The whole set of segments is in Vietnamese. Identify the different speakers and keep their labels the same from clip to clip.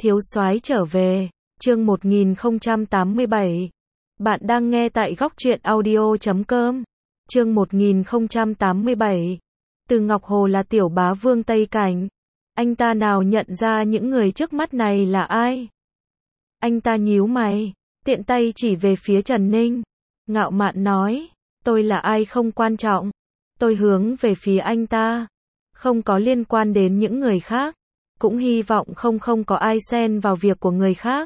Speaker 1: Thiếu soái trở về, chương 1087. Bạn đang nghe tại góc truyện audio.com. Chương 1087. Từ Ngọc Hồ là tiểu bá vương Tây Cảnh. Anh ta nào nhận ra những người trước mắt này là ai? Anh ta nhíu mày, tiện tay chỉ về phía Trần Ninh. Ngạo mạn nói, tôi là ai không quan trọng. Tôi hướng về phía anh ta. Không có liên quan đến những người khác. Cũng hy vọng không có ai xen vào việc của người khác.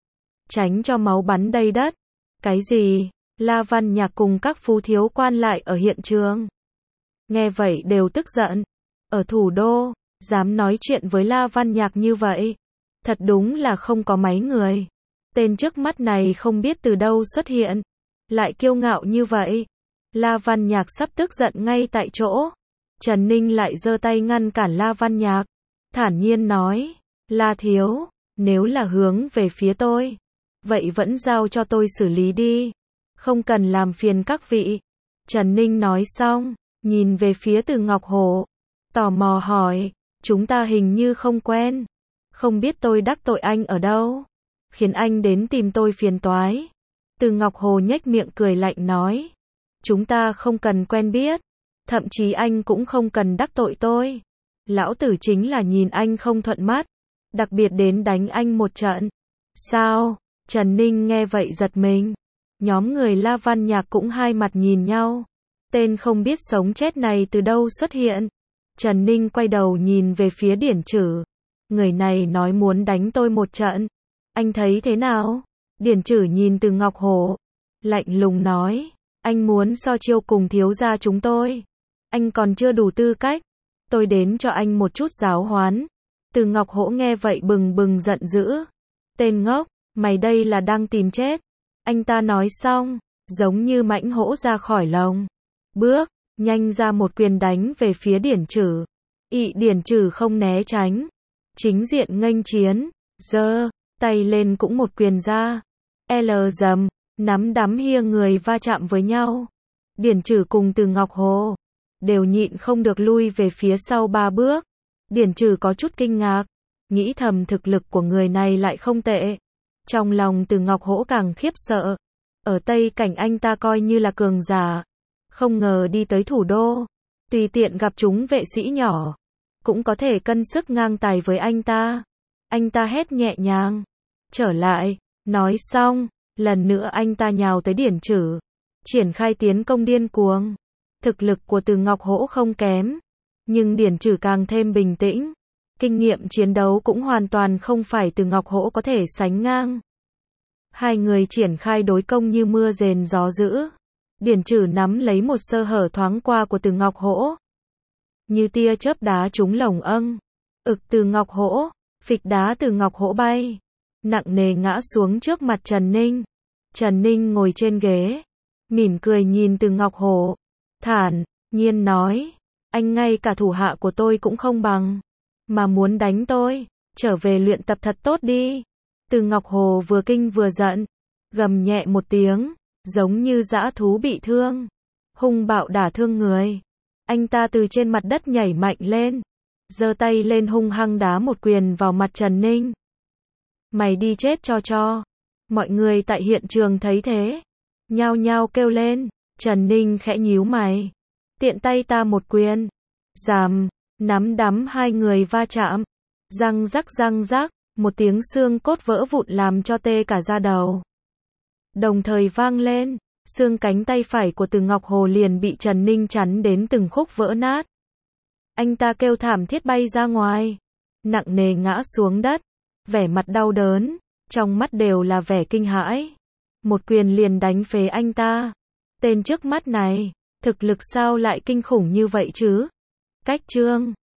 Speaker 1: Tránh cho máu bắn đầy đất. Cái gì? La Văn Nhạc cùng các phú thiếu quan lại ở hiện trường. Nghe vậy đều tức giận. Ở thủ đô, dám nói chuyện với La Văn Nhạc như vậy. Thật đúng là không có mấy người. Tên trước mắt này không biết từ đâu xuất hiện. Lại kiêu ngạo như vậy. La Văn Nhạc sắp tức giận ngay tại chỗ. Trần Ninh lại giơ tay ngăn cản La Văn Nhạc. Thản nhiên nói, La thiếu, nếu là hướng về phía tôi, vậy vẫn giao cho tôi xử lý đi. Không cần làm phiền các vị. Trần Ninh nói xong, nhìn về phía Từ Ngọc Hồ. Tò mò hỏi, chúng ta hình như không quen. Không biết tôi đắc tội anh ở đâu, khiến anh đến tìm tôi phiền toái. Từ Ngọc Hồ nhếch miệng cười lạnh nói, chúng ta không cần quen biết. Thậm chí anh cũng không cần đắc tội tôi. Lão tử chính là nhìn anh không thuận mắt. Đặc biệt đến đánh anh một trận. Sao? Trần Ninh nghe vậy giật mình. Nhóm người La Văn Nhạc cũng hai mặt nhìn nhau. Tên không biết sống chết này từ đâu xuất hiện. Trần Ninh quay đầu nhìn về phía Điển Trử. Người này nói muốn đánh tôi một trận. Anh thấy thế nào? Điển Trử nhìn Từ Ngọc Hồ. Lạnh lùng nói. Anh muốn so chiêu cùng thiếu gia chúng tôi. Anh còn chưa đủ tư cách. Tôi đến cho anh một chút giáo huấn. Từ Ngọc Hỗ nghe vậy bừng bừng giận dữ. Tên ngốc, mày đây là đang tìm chết. Anh ta nói xong, giống như mãnh hổ ra khỏi lồng. Bước, nhanh ra một quyền đánh về phía Điển Trử. Điển Trử không né tránh. Chính diện nghênh chiến, giơ tay lên cũng một quyền ra. Dầm, nắm đấm hiêng người va chạm với nhau. Điển Trử cùng Từ Ngọc Hồ đều nhịn không được lui về phía sau 3 bước. Điển Trử có chút kinh ngạc, nghĩ thầm thực lực của người này lại không tệ. Trong lòng Từ Ngọc Hỗ càng khiếp sợ. Ở Tây Cảnh anh ta coi như là cường giả. Không ngờ đi tới thủ đô. Tùy tiện gặp chúng vệ sĩ nhỏ. Cũng có thể cân sức ngang tài với anh ta. Anh ta hét nhẹ nhàng. Trở lại. Nói xong, lần nữa anh ta nhào tới Điển Trử. Triển khai tiến công điên cuồng. Thực lực của Từ Ngọc Hỗ không kém. Nhưng Điển Trử càng thêm bình tĩnh. Kinh nghiệm chiến đấu cũng hoàn toàn không phải Từ Ngọc Hỗ có thể sánh ngang. Hai người triển khai đối công như mưa rền gió dữ. Điển Trử nắm lấy một sơ hở thoáng qua của Từ Ngọc Hỗ. Như tia chớp đá trúng lồng âng. Từ Ngọc Hỗ, phịch đá Từ Ngọc Hỗ bay. Nặng nề ngã xuống trước mặt Trần Ninh. Trần Ninh ngồi trên ghế. Mỉm cười nhìn Từ Ngọc Hỗ. Thản nhiên nói, anh ngay cả thủ hạ của tôi cũng không bằng. Mà muốn đánh tôi, trở về luyện tập thật tốt đi. Từ Ngọc Hồ vừa kinh vừa giận. Gầm nhẹ một tiếng, giống như dã thú bị thương. Hung bạo đả thương người. Anh ta từ trên mặt đất nhảy mạnh lên. Giơ tay lên hung hăng đá một quyền vào mặt Trần Ninh. Mày đi chết cho. Mọi người tại hiện trường thấy thế. Nhao nhao kêu lên. Trần Ninh khẽ nhíu mày. Tiện tay ta một quyền. Ràm, nắm đấm hai người va chạm. Răng rắc, một tiếng xương cốt vỡ vụn làm cho tê cả da đầu. Đồng thời vang lên, xương cánh tay phải của Từ Ngọc Hồ liền bị Trần Ninh chắn đến từng khúc vỡ nát. Anh ta kêu thảm thiết bay ra ngoài. Nặng nề ngã xuống đất. Vẻ mặt đau đớn, trong mắt đều là vẻ kinh hãi. Một quyền liền đánh phế anh ta. Tên trước mắt này, thực lực sao lại kinh khủng như vậy chứ? Cách chương